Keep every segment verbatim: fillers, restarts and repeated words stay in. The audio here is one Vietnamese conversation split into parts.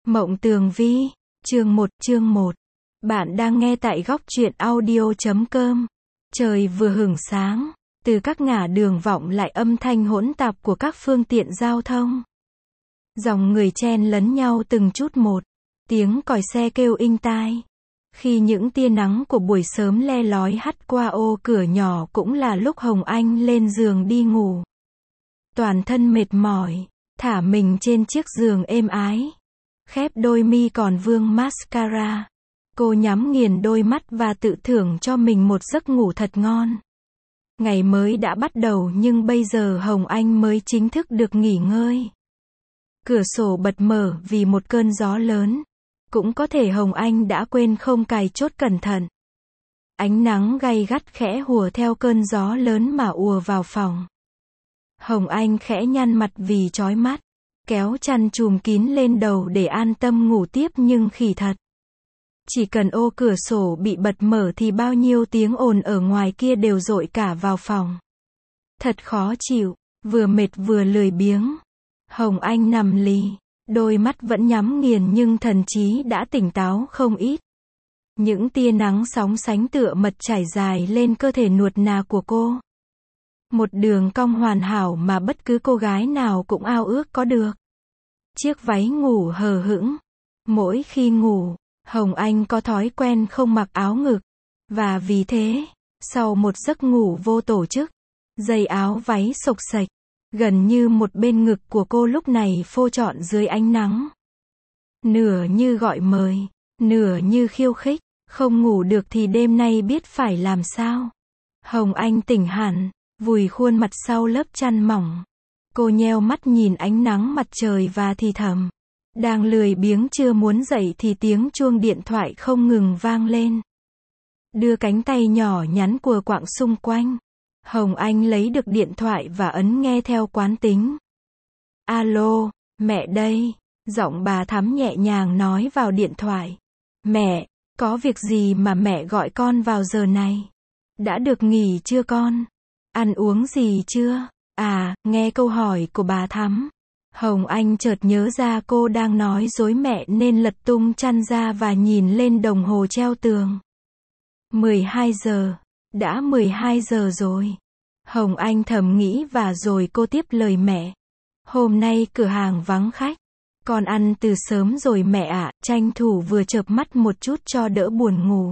Mộng Tường Vi, chương một, chương một. Bạn đang nghe tại góc truyện audio chấm com. Trời vừa hửng sáng, từ các ngả đường vọng lại âm thanh hỗn tạp của các phương tiện giao thông. Dòng người chen lấn nhau từng chút một, tiếng còi xe kêu inh tai. Khi những tia nắng của buổi sớm le lói hắt qua ô cửa nhỏ cũng là lúc Hồng Anh lên giường đi ngủ. Toàn thân mệt mỏi, thả mình trên chiếc giường êm ái. Khép đôi mi còn vương mascara. Cô nhắm nghiền đôi mắt và tự thưởng cho mình một giấc ngủ thật ngon. Ngày mới đã bắt đầu nhưng bây giờ Hồng Anh mới chính thức được nghỉ ngơi. Cửa sổ bật mở vì một cơn gió lớn. Cũng có thể Hồng Anh đã quên không cài chốt cẩn thận. Ánh nắng gay gắt khẽ hùa theo cơn gió lớn mà ùa vào phòng. Hồng Anh khẽ nhăn mặt vì chói mắt. Kéo chăn chùm kín lên đầu để an tâm ngủ tiếp nhưng khỉ thật. Chỉ cần ô cửa sổ bị bật mở thì bao nhiêu tiếng ồn ở ngoài kia đều dội cả vào phòng. Thật khó chịu, vừa mệt vừa lười biếng. Hồng Anh nằm lì, đôi mắt vẫn nhắm nghiền nhưng thần trí đã tỉnh táo không ít. Những tia nắng sóng sánh tựa mật trải dài lên cơ thể nuột nà của cô. Một đường cong hoàn hảo mà bất cứ cô gái nào cũng ao ước có được. Chiếc váy ngủ hờ hững. Mỗi khi ngủ, Hồng Anh có thói quen không mặc áo ngực. Và vì thế, sau một giấc ngủ vô tổ chức, dây áo váy xộc xệch, gần như một bên ngực của cô lúc này phô trọn dưới ánh nắng. Nửa như gọi mời, nửa như khiêu khích, không ngủ được thì đêm nay biết phải làm sao. Hồng Anh tỉnh hẳn, vùi khuôn mặt sau lớp chăn mỏng. Cô nheo mắt nhìn ánh nắng mặt trời và thì thầm. Đang lười biếng chưa muốn dậy thì tiếng chuông điện thoại không ngừng vang lên. Đưa cánh tay nhỏ nhắn cùa quạng xung quanh. Hồng Anh lấy được điện thoại và ấn nghe theo quán tính. Alo, mẹ đây. Giọng bà Thắm nhẹ nhàng nói vào điện thoại. Mẹ, có việc gì mà mẹ gọi con vào giờ này? Đã được nghỉ chưa con? Ăn uống gì chưa? À, nghe câu hỏi của bà Thắm. Hồng Anh chợt nhớ ra cô đang nói dối mẹ nên lật tung chăn ra và nhìn lên đồng hồ treo tường. mười hai giờ. Đã mười hai giờ rồi. Hồng Anh thầm nghĩ và rồi cô tiếp lời mẹ. Hôm nay cửa hàng vắng khách. Con ăn từ sớm rồi mẹ ạ, tranh thủ vừa chợp mắt một chút cho đỡ buồn ngủ.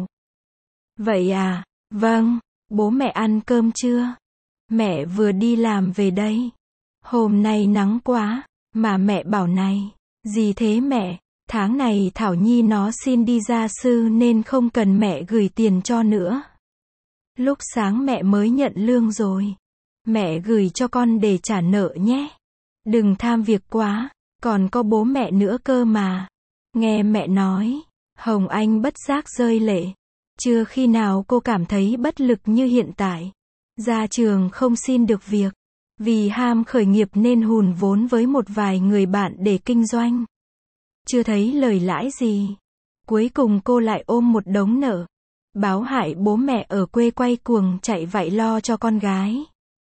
Vậy à, vâng, bố mẹ ăn cơm chưa? Mẹ vừa đi làm về đây. Hôm nay nắng quá, mà mẹ bảo này. Gì thế mẹ? Tháng này Thảo Nhi nó xin đi gia sư nên không cần mẹ gửi tiền cho nữa. Lúc sáng mẹ mới nhận lương rồi. Mẹ gửi cho con để trả nợ nhé. Đừng tham việc quá, còn có bố mẹ nữa cơ mà. Nghe mẹ nói, Hồng Anh bất giác rơi lệ. Chưa khi nào cô cảm thấy bất lực như hiện tại. Ra trường không xin được việc. Vì ham khởi nghiệp nên hùn vốn với một vài người bạn để kinh doanh. Chưa thấy lời lãi gì. Cuối cùng cô lại ôm một đống nợ. Báo hại bố mẹ ở quê quay cuồng chạy vạy lo cho con gái.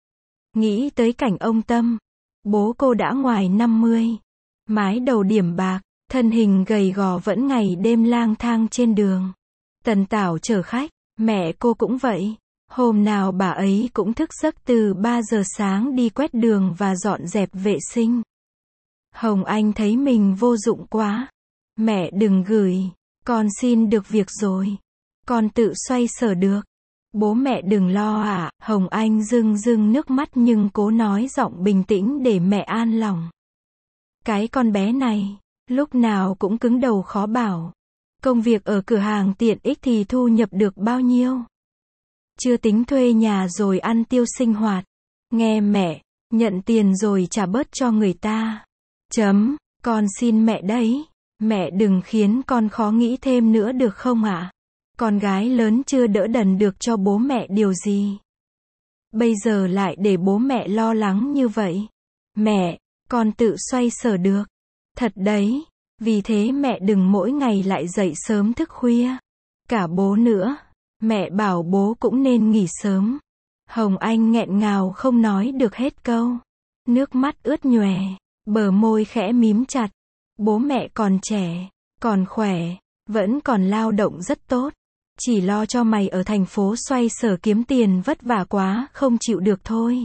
Nghĩ tới cảnh ông Tâm. Bố cô đã ngoài năm mươi. Mái đầu điểm bạc, thân hình gầy gò vẫn ngày đêm lang thang trên đường. Tần tảo chở khách, mẹ cô cũng vậy. Hôm nào bà ấy cũng thức giấc từ ba giờ sáng đi quét đường và dọn dẹp vệ sinh. Hồng Anh thấy mình vô dụng quá. Mẹ đừng gửi, con xin được việc rồi. Con tự xoay sở được. Bố mẹ đừng lo ạ. À. Hồng Anh rưng rưng nước mắt nhưng cố nói giọng bình tĩnh để mẹ an lòng. Cái con bé này, lúc nào cũng cứng đầu khó bảo. Công việc ở cửa hàng tiện ích thì thu nhập được bao nhiêu? Chưa tính thuê nhà rồi ăn tiêu sinh hoạt. Nghe mẹ, nhận tiền rồi trả bớt cho người ta. Chấm, con xin mẹ đấy. Mẹ đừng khiến con khó nghĩ thêm nữa được không ạ? À? Con gái lớn chưa đỡ đần được cho bố mẹ điều gì. Bây giờ lại để bố mẹ lo lắng như vậy. Mẹ, con tự xoay sở được. Thật đấy, vì thế mẹ đừng mỗi ngày lại dậy sớm thức khuya. Cả bố nữa. Mẹ bảo bố cũng nên nghỉ sớm. Hồng Anh nghẹn ngào không nói được hết câu. Nước mắt ướt nhòe, bờ môi khẽ mím chặt. Bố mẹ còn trẻ, còn khỏe, vẫn còn lao động rất tốt. Chỉ lo cho mày ở thành phố xoay sở kiếm tiền vất vả quá, không chịu được thôi.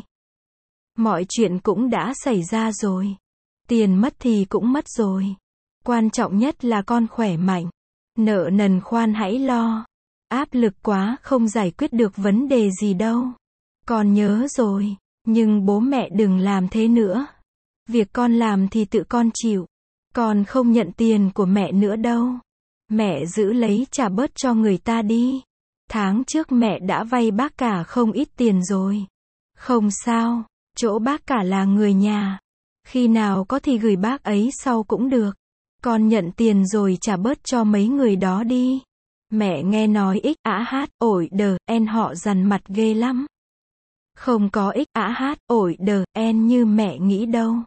Mọi chuyện cũng đã xảy ra rồi. Tiền mất thì cũng mất rồi. Quan trọng nhất là con khỏe mạnh. Nợ nần khoan hãy lo. Áp lực quá không giải quyết được vấn đề gì đâu. Con nhớ rồi, nhưng bố mẹ đừng làm thế nữa. Việc con làm thì tự con chịu. Con không nhận tiền của mẹ nữa đâu. Mẹ giữ lấy trả bớt cho người ta đi. Tháng trước mẹ đã vay bác cả không ít tiền rồi. Không sao, chỗ bác cả là người nhà. Khi nào có thì gửi bác ấy sau cũng được. Con nhận tiền rồi trả bớt cho mấy người đó đi. Mẹ nghe nói x á hát, ổi đờ, en họ dằn mặt ghê lắm. Không có x á hát, ổi đờ, en như mẹ nghĩ đâu.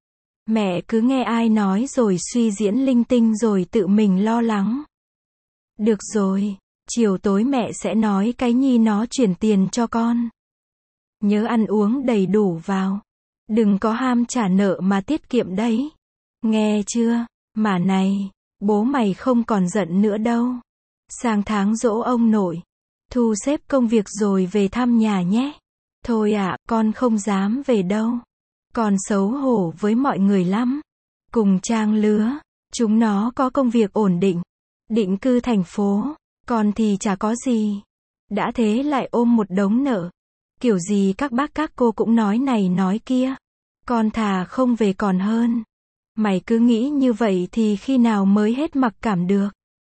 Mẹ cứ nghe ai nói rồi suy diễn linh tinh rồi tự mình lo lắng. Được rồi, chiều tối mẹ sẽ nói cái nhi nó chuyển tiền cho con. Nhớ ăn uống đầy đủ vào. Đừng có ham trả nợ mà tiết kiệm đấy. Nghe chưa? Mà này, bố mày không còn giận nữa đâu. Sang tháng giỗ ông nội. Thu xếp công việc rồi về thăm nhà nhé. Thôi ạ, con không dám về đâu. Con xấu hổ với mọi người lắm. Cùng trang lứa, chúng nó có công việc ổn định. Định cư thành phố. Con thì chả có gì. Đã thế lại ôm một đống nợ. Kiểu gì các bác các cô cũng nói này nói kia. Con thà không về còn hơn. Mày cứ nghĩ như vậy thì khi nào mới hết mặc cảm được.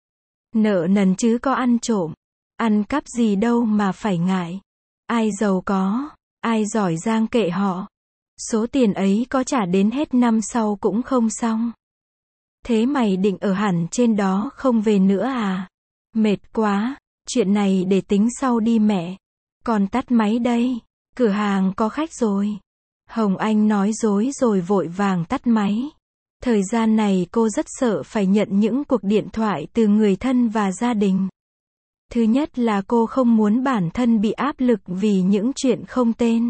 Nợ nần chứ có ăn trộm, ăn cắp gì đâu mà phải ngại. Ai giàu có, ai giỏi giang kệ họ. Số tiền ấy có trả đến hết năm sau cũng không xong. Thế mày định ở hẳn trên đó không về nữa à? Mệt quá, chuyện này để tính sau đi mẹ. Con tắt máy đây, cửa hàng có khách rồi. Hồng Anh nói dối rồi vội vàng tắt máy. Thời gian này cô rất sợ phải nhận những cuộc điện thoại từ người thân và gia đình. Thứ nhất là cô không muốn bản thân bị áp lực vì những chuyện không tên.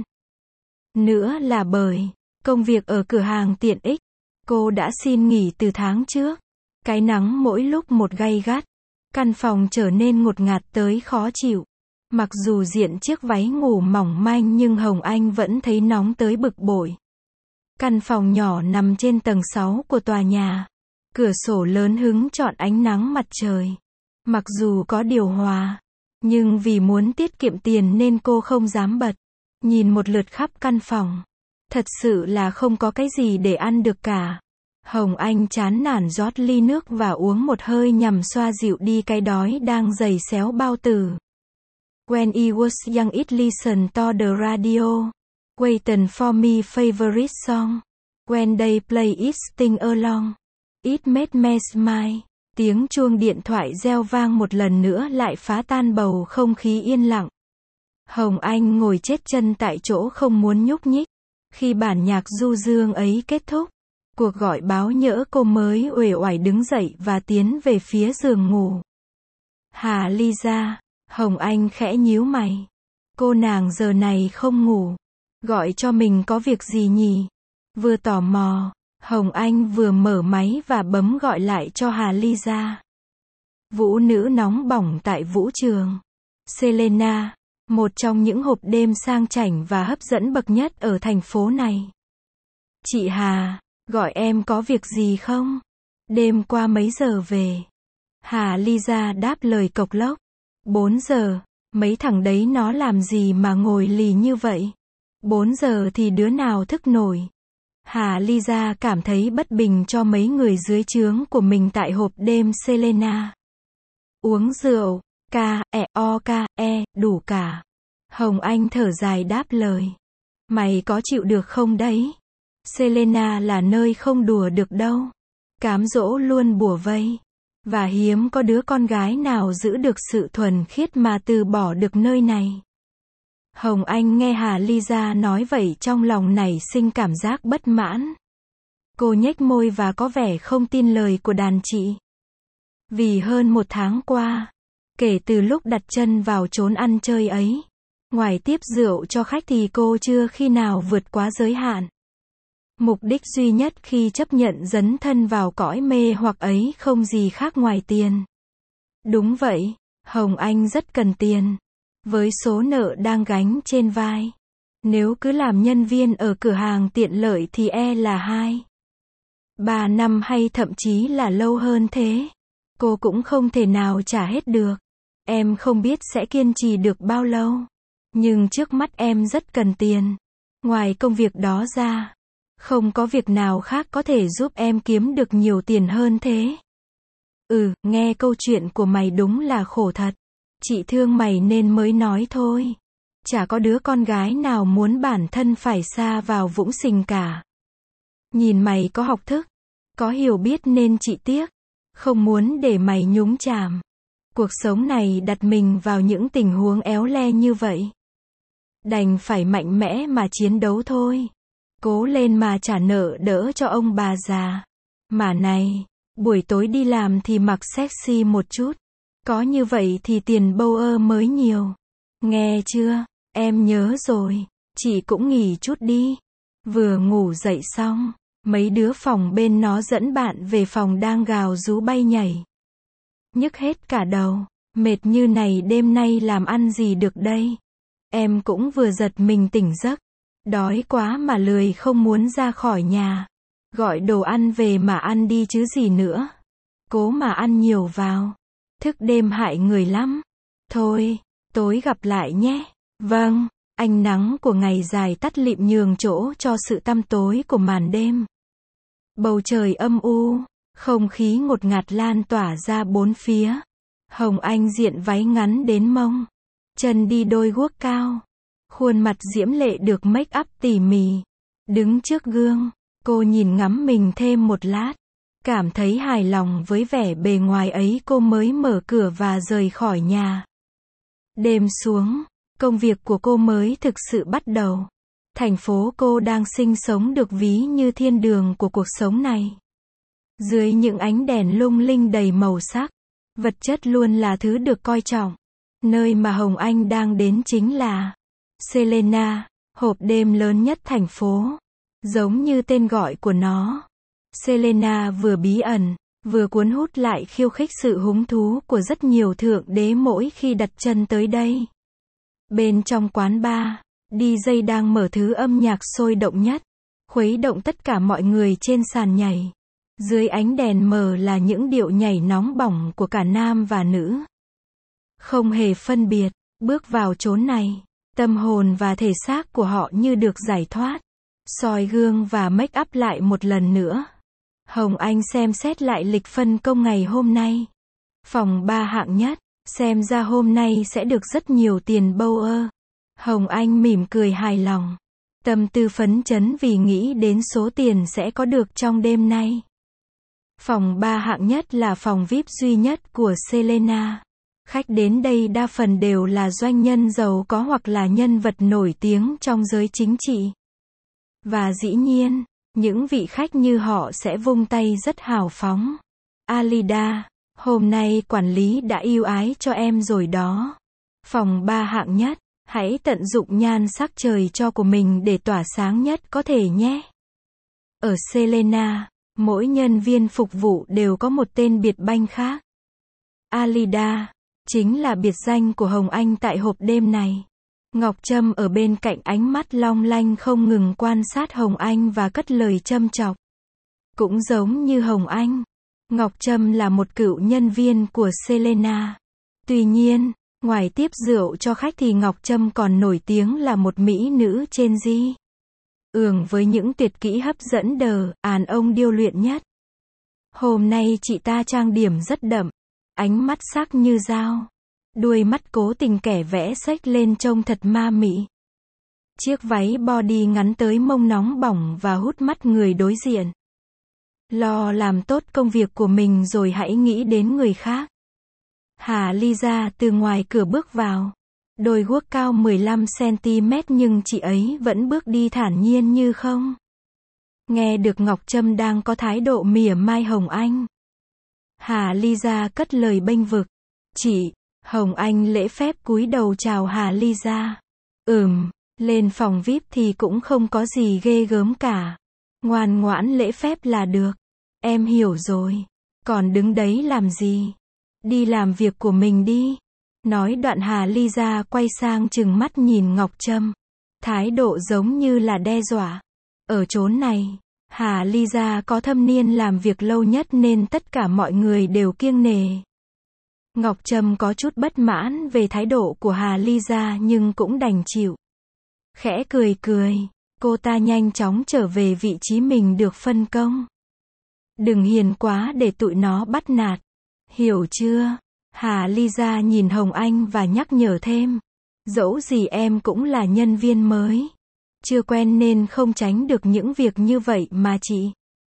Nữa là bởi công việc ở cửa hàng tiện ích. Cô đã xin nghỉ từ tháng trước. Cái nắng mỗi lúc một gay gắt. Căn phòng trở nên ngột ngạt tới khó chịu. Mặc dù diện chiếc váy ngủ mỏng manh nhưng Hồng Anh vẫn thấy nóng tới bực bội. Căn phòng nhỏ nằm trên tầng sáu của tòa nhà. Cửa sổ lớn hứng chọn ánh nắng mặt trời. Mặc dù có điều hòa, nhưng vì muốn tiết kiệm tiền nên cô không dám bật. Nhìn một lượt khắp căn phòng. Thật sự là không có cái gì để ăn được cả. Hồng Anh chán nản rót ly nước và uống một hơi nhằm xoa dịu đi cái đói đang giày xéo bao tử. When I was young it listened to the radio. Waiting for me favorite song. When they play it sing along. It made me smile. Tiếng chuông điện thoại reo vang một lần nữa lại phá tan bầu không khí yên lặng. Hồng Anh ngồi chết chân tại chỗ không muốn nhúc nhích. Khi bản nhạc du dương ấy kết thúc, cuộc gọi báo nhỡ cô mới uể oải đứng dậy và tiến về phía giường ngủ. Hà Lisa, Hồng Anh khẽ nhíu mày. Cô nàng giờ này không ngủ. Gọi cho mình có việc gì nhỉ? Vừa tò mò, Hồng Anh vừa mở máy và bấm gọi lại cho Hà Lisa. Vũ nữ nóng bỏng tại vũ trường. Selena, một trong những hộp đêm sang chảnh và hấp dẫn bậc nhất ở thành phố này. Chị Hà, gọi em có việc gì không? Đêm qua mấy giờ về? Hà Lisa đáp lời cộc lốc. Bốn giờ, mấy thằng đấy nó làm gì mà ngồi lì như vậy? Bốn giờ thì đứa nào thức nổi? Hà Lisa cảm thấy bất bình cho mấy người dưới trướng của mình tại hộp đêm Selena. Uống rượu, ca, e, o, ca, e, đủ cả. Hồng Anh thở dài đáp lời. Mày có chịu được không đấy? Selena là nơi không đùa được đâu. Cám dỗ luôn bủa vây. Và hiếm có đứa con gái nào giữ được sự thuần khiết mà từ bỏ được nơi này. Hồng Anh nghe Hà Lisa nói vậy trong lòng nảy sinh cảm giác bất mãn. Cô nhếch môi và có vẻ không tin lời của đàn chị. Vì hơn một tháng qua, kể từ lúc đặt chân vào chốn ăn chơi ấy, ngoài tiếp rượu cho khách thì cô chưa khi nào vượt quá giới hạn. Mục đích duy nhất khi chấp nhận dấn thân vào cõi mê hoặc ấy không gì khác ngoài tiền. Đúng vậy, Hồng Anh rất cần tiền. Với số nợ đang gánh trên vai. Nếu cứ làm nhân viên ở cửa hàng tiện lợi thì e là hai, ba năm hay thậm chí là lâu hơn thế. Cô cũng không thể nào trả hết được. Em không biết sẽ kiên trì được bao lâu. Nhưng trước mắt em rất cần tiền. Ngoài công việc đó ra, không có việc nào khác có thể giúp em kiếm được nhiều tiền hơn thế. Ừ, nghe câu chuyện của mày đúng là khổ thật. Chị thương mày nên mới nói thôi. Chả có đứa con gái nào muốn bản thân phải sa vào vũng sình cả. Nhìn mày có học thức, có hiểu biết nên chị tiếc. Không muốn để mày nhúng chàm. Cuộc sống này đặt mình vào những tình huống éo le như vậy. Đành phải mạnh mẽ mà chiến đấu thôi. Cố lên mà trả nợ đỡ cho ông bà già. Mà này, buổi tối đi làm thì mặc sexy một chút. Có như vậy thì tiền bâu ơ mới nhiều. Nghe chưa? Em nhớ rồi. Chị cũng nghỉ chút đi. Vừa ngủ dậy xong, mấy đứa phòng bên nó dẫn bạn về phòng đang gào rú bay nhảy. Nhức hết cả đầu. Mệt như này đêm nay làm ăn gì được đây? Em cũng vừa giật mình tỉnh giấc. Đói quá mà lười không muốn ra khỏi nhà. Gọi đồ ăn về mà ăn đi chứ gì nữa. Cố mà ăn nhiều vào. Thức đêm hại người lắm. Thôi, tối gặp lại nhé. Vâng, ánh nắng của ngày dài tắt lịm nhường chỗ cho sự tăm tối của màn đêm. Bầu trời âm u, không khí ngột ngạt lan tỏa ra bốn phía. Hồng Anh diện váy ngắn đến mông. Chân đi đôi guốc cao. Khuôn mặt diễm lệ được make up tỉ mỉ. Đứng trước gương, cô nhìn ngắm mình thêm một lát. Cảm thấy hài lòng với vẻ bề ngoài ấy cô mới mở cửa và rời khỏi nhà. Đêm xuống, công việc của cô mới thực sự bắt đầu. Thành phố cô đang sinh sống được ví như thiên đường của cuộc sống này. Dưới những ánh đèn lung linh đầy màu sắc, vật chất luôn là thứ được coi trọng. Nơi mà Hồng Anh đang đến chính là Selena, hộp đêm lớn nhất thành phố. Giống như tên gọi của nó, Selena vừa bí ẩn, vừa cuốn hút lại khiêu khích sự hứng thú của rất nhiều thượng đế mỗi khi đặt chân tới đây. Bên trong quán bar, đi jây đang mở thứ âm nhạc sôi động nhất, khuấy động tất cả mọi người trên sàn nhảy. Dưới ánh đèn mờ là những điệu nhảy nóng bỏng của cả nam và nữ. Không hề phân biệt, bước vào chốn này, tâm hồn và thể xác của họ như được giải thoát. Soi gương và make up lại một lần nữa. Hồng Anh xem xét lại lịch phân công ngày hôm nay. Phòng ba hạng nhất, xem ra hôm nay sẽ được rất nhiều tiền bâu ơ. Hồng Anh mỉm cười hài lòng. Tâm tư phấn chấn vì nghĩ đến số tiền sẽ có được trong đêm nay. Phòng ba hạng nhất là phòng vi ai pi duy nhất của Selena. Khách đến đây đa phần đều là doanh nhân giàu có hoặc là nhân vật nổi tiếng trong giới chính trị. Và dĩ nhiên, những vị khách như họ sẽ vung tay rất hào phóng. Alida, hôm nay quản lý đã ưu ái cho em rồi đó. Phòng ba hạng nhất, hãy tận dụng nhan sắc trời cho của mình để tỏa sáng nhất có thể nhé. Ở Selena, mỗi nhân viên phục vụ đều có một tên biệt danh khác. Alida, chính là biệt danh của Hồng Anh tại hộp đêm này. Ngọc Trâm ở bên cạnh ánh mắt long lanh không ngừng quan sát Hồng Anh và cất lời châm chọc. Cũng giống như Hồng Anh, Ngọc Trâm là một cựu nhân viên của Selena. Tuy nhiên, ngoài tiếp rượu cho khách thì Ngọc Trâm còn nổi tiếng là một mỹ nữ trên di. Ường với những tuyệt kỹ hấp dẫn đờ, đàn ông điêu luyện nhất. Hôm nay chị ta trang điểm rất đậm, ánh mắt sắc như dao. Đuôi mắt cố tình kẻ vẽ xếch lên trông thật ma mị. Chiếc váy body ngắn tới mông nóng bỏng và hút mắt người đối diện. Lo làm tốt công việc của mình rồi hãy nghĩ đến người khác. Hà Lisa từ ngoài cửa bước vào. Đôi guốc cao mười lăm xăng-ti-mét nhưng chị ấy vẫn bước đi thản nhiên như không. Nghe được Ngọc Trâm đang có thái độ mỉa mai Hồng Anh. Hà Lisa cất lời bênh vực. Chị, Hồng Anh lễ phép cúi đầu chào Hà Lisa. Ừm, lên phòng vi ai pi thì cũng không có gì ghê gớm cả. Ngoan ngoãn lễ phép là được. Em hiểu rồi. Còn đứng đấy làm gì? Đi làm việc của mình đi. Nói đoạn Hà Ly Gia quay sang trừng mắt nhìn Ngọc Trâm. Thái độ giống như là đe dọa. Ở chốn này, Hà Ly Gia có thâm niên làm việc lâu nhất nên tất cả mọi người đều kiêng nể. Ngọc Trâm có chút bất mãn về thái độ của Hà Ly Gia nhưng cũng đành chịu. Khẽ cười cười, cô ta nhanh chóng trở về vị trí mình được phân công. Đừng hiền quá để tụi nó bắt nạt. Hiểu chưa? Hà Ly Gia nhìn Hồng Anh và nhắc nhở thêm. Dẫu gì em cũng là nhân viên mới. Chưa quen nên không tránh được những việc như vậy mà chị.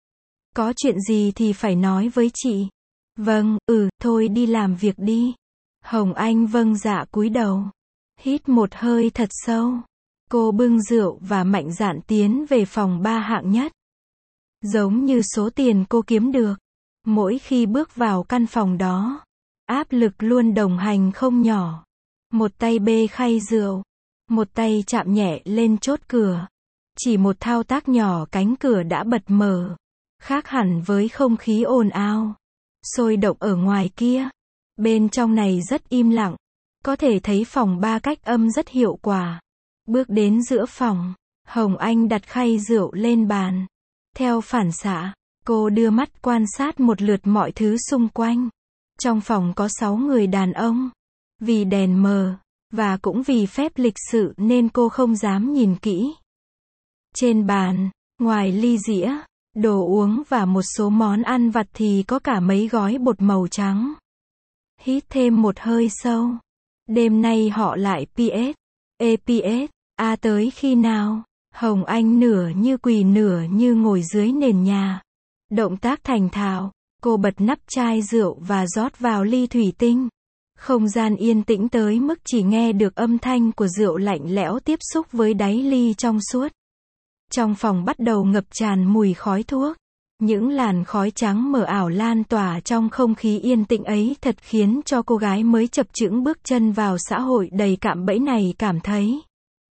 Có chuyện gì thì phải nói với chị. Vâng, ừ, thôi đi làm việc đi. Hồng Anh vâng dạ cúi đầu. Hít một hơi thật sâu. Cô bưng rượu và mạnh dạn tiến về phòng ba hạng nhất. Giống như số tiền cô kiếm được. Mỗi khi bước vào căn phòng đó, áp lực luôn đồng hành không nhỏ. Một tay bê khay rượu, một tay chạm nhẹ lên chốt cửa. Chỉ một thao tác nhỏ cánh cửa đã bật mở. Khác hẳn với không khí ồn ào, sôi động ở ngoài kia. Bên trong này rất im lặng. Có thể thấy phòng ba cách âm rất hiệu quả. Bước đến giữa phòng, Hồng Anh đặt khay rượu lên bàn. Theo phản xạ, cô đưa mắt quan sát một lượt mọi thứ xung quanh. Trong phòng có sáu người đàn ông. Vì đèn mờ, và cũng vì phép lịch sự nên cô không dám nhìn kỹ. Trên bàn, ngoài ly dĩa, đồ uống và một số món ăn vặt thì có cả mấy gói bột màu trắng. Hít thêm một hơi sâu. Đêm nay họ lại pê ét, e pê ét, à tới khi nào? Hồng Anh nửa như quỳ nửa như ngồi dưới nền nhà. Động tác thành thạo, cô bật nắp chai rượu và rót vào ly thủy tinh. Không gian yên tĩnh tới mức chỉ nghe được âm thanh của rượu lạnh lẽo tiếp xúc với đáy ly trong suốt. Trong phòng bắt đầu ngập tràn mùi khói thuốc. Những làn khói trắng mờ ảo lan tỏa trong không khí yên tĩnh ấy thật khiến cho cô gái mới chập chững bước chân vào xã hội đầy cạm bẫy này cảm thấy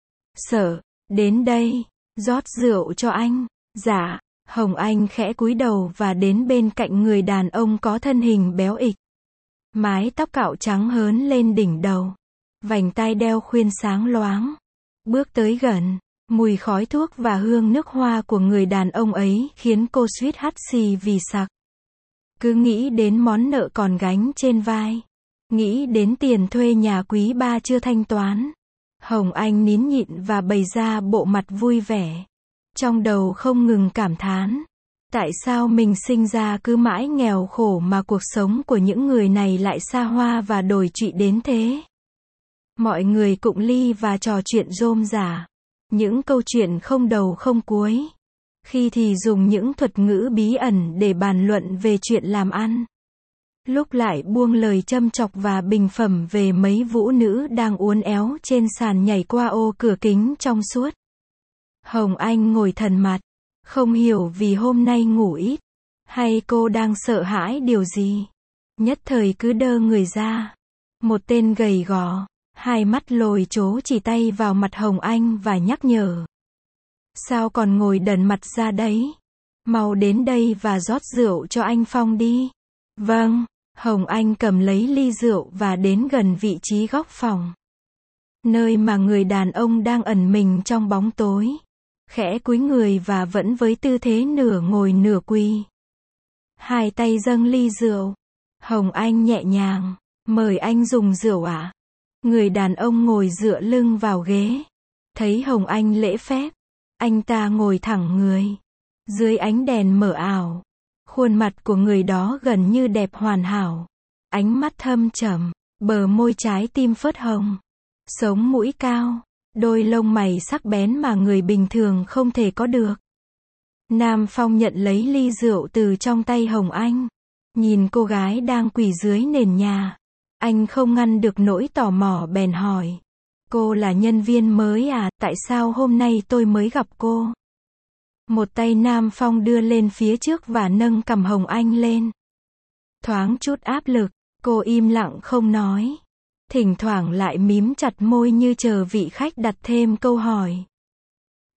sợ. Đến đây, rót rượu cho anh. Dạ. Hồng Anh khẽ cúi đầu và đến bên cạnh người đàn ông có thân hình béo ịch. Mái tóc cạo trắng hớn lên đỉnh đầu. Vành tai đeo khuyên sáng loáng. Bước tới gần, mùi khói thuốc và hương nước hoa của người đàn ông ấy khiến cô suýt hắt xì vì sặc. Cứ nghĩ đến món nợ còn gánh trên vai. Nghĩ đến tiền thuê nhà quý ba chưa thanh toán. Hồng Anh nín nhịn và bày ra bộ mặt vui vẻ. Trong đầu không ngừng cảm thán. Tại sao mình sinh ra cứ mãi nghèo khổ mà cuộc sống của những người này lại xa hoa và đồi trụy đến thế? Mọi người cụng ly và trò chuyện rôm rả. Những câu chuyện không đầu không cuối. Khi thì dùng những thuật ngữ bí ẩn để bàn luận về chuyện làm ăn. Lúc lại buông lời châm chọc và bình phẩm về mấy vũ nữ đang uốn éo trên sàn nhảy qua ô cửa kính trong suốt. Hồng Anh ngồi thần mặt, không hiểu vì hôm nay ngủ ít, hay cô đang sợ hãi điều gì. Nhất thời cứ đơ người ra. Một tên gầy gò, hai mắt lồi chố chỉ tay vào mặt Hồng Anh và nhắc nhở. Sao còn ngồi đần mặt ra đấy? Mau đến đây và rót rượu cho anh Phong đi. Vâng. Hồng Anh cầm lấy ly rượu và đến gần vị trí góc phòng. Nơi mà người đàn ông đang ẩn mình trong bóng tối. Khẽ cúi người và vẫn với tư thế nửa ngồi nửa quỳ. Hai tay dâng ly rượu. Hồng Anh nhẹ nhàng, mời anh dùng rượu ạ. À? Người đàn ông ngồi dựa lưng vào ghế. Thấy Hồng Anh lễ phép. Anh ta ngồi thẳng người. Dưới ánh đèn mờ ảo. Khuôn mặt của người đó gần như đẹp hoàn hảo. Ánh mắt thâm trầm, bờ môi trái tim phớt hồng. Sống mũi cao, đôi lông mày sắc bén mà người bình thường không thể có được. Nam Phong nhận lấy ly rượu từ trong tay Hồng Anh. Nhìn cô gái đang quỳ dưới nền nhà. Anh không ngăn được nỗi tò mò bèn hỏi. Cô là nhân viên mới à, tại sao hôm nay tôi mới gặp cô? Một tay Nam Phong đưa lên phía trước và nâng cằm Hồng Anh lên. Thoáng chút áp lực, cô im lặng không nói. Thỉnh thoảng lại mím chặt môi như chờ vị khách đặt thêm câu hỏi.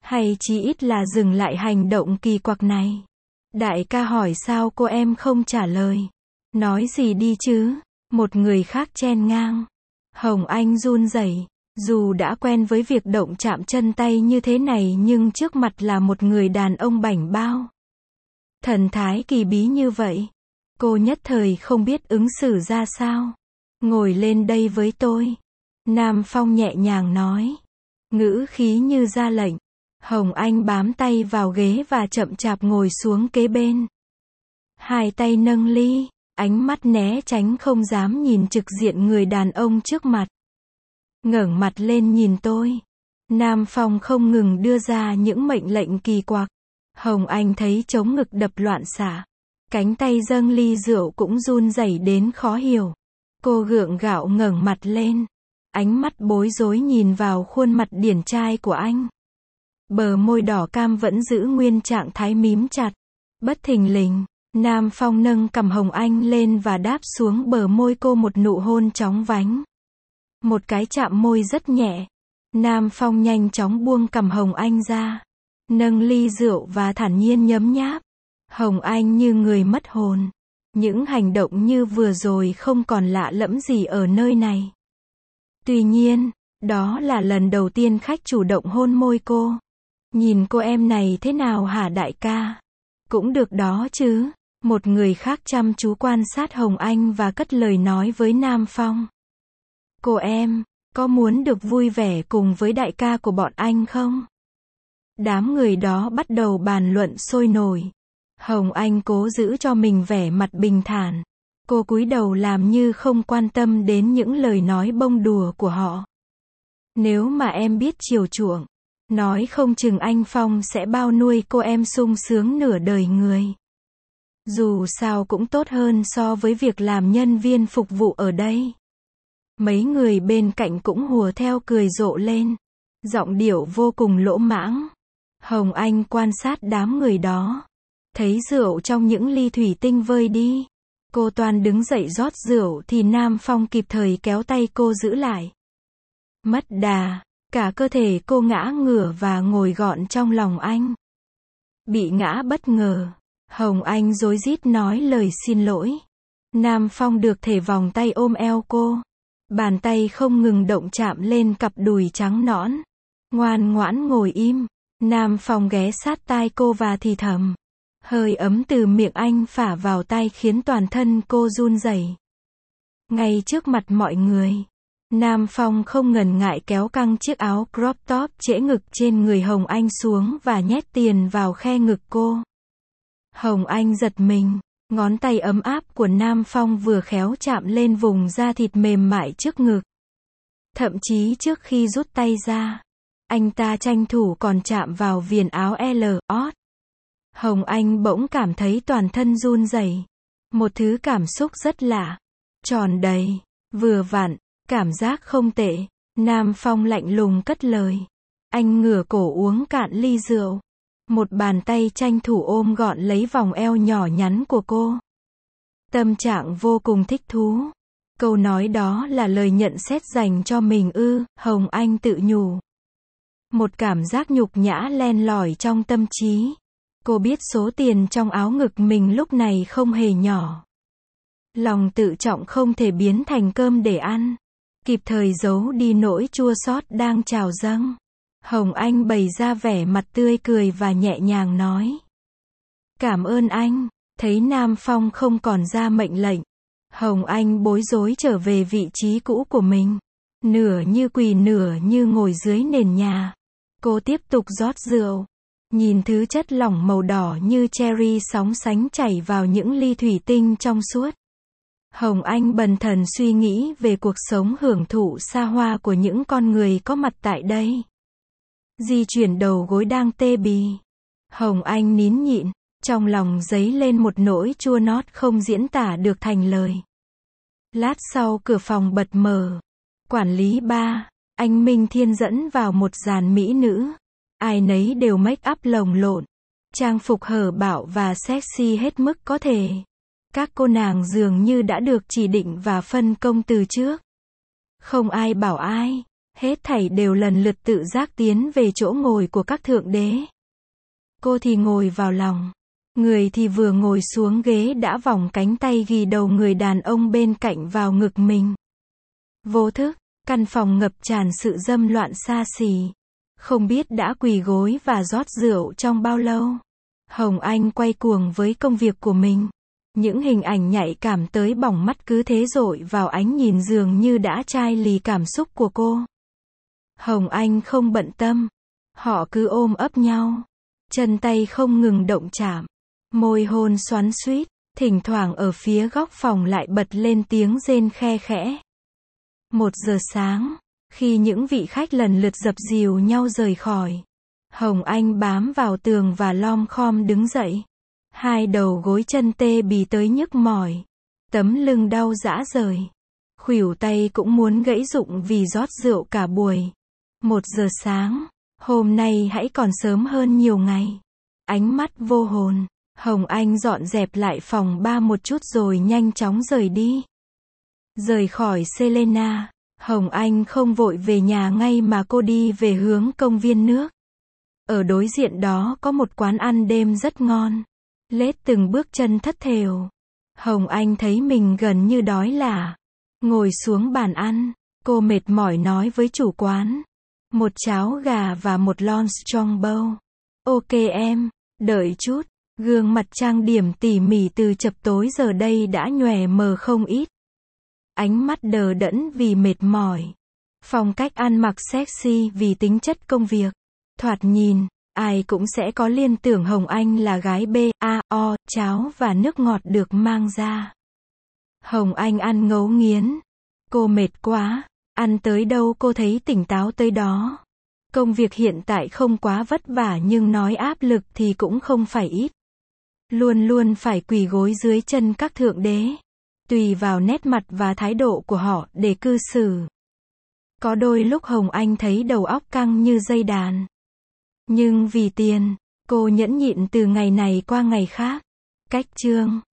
Hay chí ít là dừng lại hành động kỳ quặc này. Đại ca hỏi sao cô em không trả lời. Nói gì đi chứ. Một người khác chen ngang. Hồng Anh run rẩy. Dù đã quen với việc động chạm chân tay như thế này nhưng trước mặt là một người đàn ông bảnh bao. Thần thái kỳ bí như vậy. Cô nhất thời không biết ứng xử ra sao. Ngồi lên đây với tôi. Nam Phong nhẹ nhàng nói. Ngữ khí như ra lệnh. Hồng Anh bám tay vào ghế và chậm chạp ngồi xuống kế bên. Hai tay nâng ly, ánh mắt né tránh không dám nhìn trực diện người đàn ông trước mặt. Ngẩng mặt lên nhìn tôi. Nam Phong không ngừng đưa ra những mệnh lệnh kỳ quặc. Hồng Anh thấy trống ngực đập loạn xạ. Cánh tay dâng ly rượu cũng run rẩy đến khó hiểu. Cô gượng gạo ngẩng mặt lên. Ánh mắt bối rối nhìn vào khuôn mặt điển trai của anh. Bờ môi đỏ cam vẫn giữ nguyên trạng thái mím chặt. Bất thình lình, Nam Phong nâng cằm Hồng Anh lên và đáp xuống bờ môi cô một nụ hôn chóng vánh. Một cái chạm môi rất nhẹ. Nam Phong nhanh chóng buông cằm Hồng Anh ra. Nâng ly rượu và thản nhiên nhấm nháp. Hồng Anh như người mất hồn. Những hành động như vừa rồi không còn lạ lẫm gì ở nơi này. Tuy nhiên, đó là lần đầu tiên khách chủ động hôn môi cô. Nhìn cô em này thế nào hả đại ca? Cũng được đó chứ. Một người khác chăm chú quan sát Hồng Anh và cất lời nói với Nam Phong. Cô em, có muốn được vui vẻ cùng với đại ca của bọn anh không? Đám người đó bắt đầu bàn luận sôi nổi. Hồng Anh cố giữ cho mình vẻ mặt bình thản. Cô cúi đầu làm như không quan tâm đến những lời nói bông đùa của họ. Nếu mà em biết chiều chuộng, nói không chừng anh Phong sẽ bao nuôi cô em sung sướng nửa đời người. Dù sao cũng tốt hơn so với việc làm nhân viên phục vụ ở đây. Mấy người bên cạnh cũng hùa theo cười rộ lên. Giọng điệu vô cùng lỗ mãng. Hồng Anh quan sát đám người đó. Thấy rượu trong những ly thủy tinh vơi đi. Cô toan đứng dậy rót rượu thì Nam Phong kịp thời kéo tay cô giữ lại. Mất đà, cả cơ thể cô ngã ngửa và ngồi gọn trong lòng anh. Bị ngã bất ngờ, Hồng Anh rối rít nói lời xin lỗi. Nam Phong được thể vòng tay ôm eo cô. Bàn tay không ngừng động chạm lên cặp đùi trắng nõn. Ngoan ngoãn ngồi im. Nam Phong ghé sát tai cô và thì thầm. Hơi ấm từ miệng anh phả vào tai khiến toàn thân cô run rẩy. Ngay trước mặt mọi người, Nam Phong không ngần ngại kéo căng chiếc áo crop top trễ ngực trên người Hồng Anh xuống và nhét tiền vào khe ngực cô. Hồng Anh giật mình, ngón tay ấm áp của Nam Phong vừa khéo chạm lên vùng da thịt mềm mại trước ngực. Thậm chí trước khi rút tay ra, anh ta tranh thủ còn chạm vào viền áo L O T. Hồng Anh bỗng cảm thấy toàn thân run rẩy. Một thứ cảm xúc rất lạ. Tròn đầy, vừa vặn, cảm giác không tệ. Nam Phong lạnh lùng cất lời. Anh ngửa cổ uống cạn ly rượu. Một bàn tay tranh thủ ôm gọn lấy vòng eo nhỏ nhắn của cô. Tâm trạng vô cùng thích thú. Câu nói đó là lời nhận xét dành cho mình ư, Hồng Anh tự nhủ. Một cảm giác nhục nhã len lỏi trong tâm trí. Cô biết số tiền trong áo ngực mình lúc này không hề nhỏ. Lòng tự trọng không thể biến thành cơm để ăn. Kịp thời giấu đi nỗi chua xót đang trào dâng. Hồng Anh bày ra vẻ mặt tươi cười và nhẹ nhàng nói. Cảm ơn anh. Thấy Nam Phong không còn ra mệnh lệnh. Hồng Anh bối rối trở về vị trí cũ của mình. Nửa như quỳ nửa như ngồi dưới nền nhà. Cô tiếp tục rót rượu. Nhìn thứ chất lỏng màu đỏ như cherry sóng sánh chảy vào những ly thủy tinh trong suốt. Hồng Anh bần thần suy nghĩ về cuộc sống hưởng thụ xa hoa của những con người có mặt tại đây. Di chuyển đầu gối đang tê bì. Hồng Anh nín nhịn, trong lòng dấy lên một nỗi chua nót không diễn tả được thành lời. Lát sau cửa phòng bật mở. Quản lý ba, anh Minh Thiên dẫn vào một dàn mỹ nữ. Ai nấy đều make up lồng lộn. Trang phục hở bạo và sexy hết mức có thể. Các cô nàng dường như đã được chỉ định và phân công từ trước. Không ai bảo ai. Hết thảy đều lần lượt tự giác tiến về chỗ ngồi của các thượng đế. Cô thì ngồi vào lòng. Người thì vừa ngồi xuống ghế đã vòng cánh tay ghì đầu người đàn ông bên cạnh vào ngực mình. Vô thức, căn phòng ngập tràn sự dâm loạn xa xỉ. Không biết đã quỳ gối và rót rượu trong bao lâu. Hồng Anh quay cuồng với công việc của mình. Những hình ảnh nhạy cảm tới bỏng mắt cứ thế dội vào ánh nhìn dường như đã chai lì cảm xúc của cô. Hồng Anh không bận tâm. Họ cứ ôm ấp nhau. Chân tay không ngừng động chạm. Môi hôn xoắn xuýt. Thỉnh thoảng ở phía góc phòng lại bật lên tiếng rên khe khẽ. Một giờ sáng, khi những vị khách lần lượt dập dìu nhau rời khỏi, Hồng Anh bám vào tường và lom khom đứng dậy. Hai đầu gối chân tê bì tới nhức mỏi. Tấm lưng đau rã rời. Khuỷu tay cũng muốn gãy rụng vì rót rượu cả buổi. Một giờ sáng, hôm nay hãy còn sớm hơn nhiều ngày. Ánh mắt vô hồn, Hồng Anh dọn dẹp lại phòng ba một chút rồi nhanh chóng rời đi. Rời khỏi Selena, Hồng Anh không vội về nhà ngay mà cô đi về hướng công viên nước. Ở đối diện đó có một quán ăn đêm rất ngon. Lết từng bước chân thất thểu. Hồng Anh thấy mình gần như đói lả. Ngồi xuống bàn ăn, cô mệt mỏi nói với chủ quán. Một cháo gà và một lon strongbow. Ok em, đợi chút. Gương mặt trang điểm tỉ mỉ từ chập tối giờ đây đã nhòe mờ không ít. Ánh mắt đờ đẫn vì mệt mỏi. Phong cách ăn mặc sexy vì tính chất công việc. Thoạt nhìn, ai cũng sẽ có liên tưởng Hồng Anh là gái B A O, cháo và nước ngọt được mang ra. Hồng Anh ăn ngấu nghiến. Cô mệt quá, ăn tới đâu cô thấy tỉnh táo tới đó. Công việc hiện tại không quá vất vả nhưng nói áp lực thì cũng không phải ít. Luôn luôn phải quỳ gối dưới chân các thượng đế. Tùy vào nét mặt và thái độ của họ để cư xử. Có đôi lúc Hồng Anh thấy đầu óc căng như dây đàn. Nhưng vì tiền, cô nhẫn nhịn từ ngày này qua ngày khác. Cách chương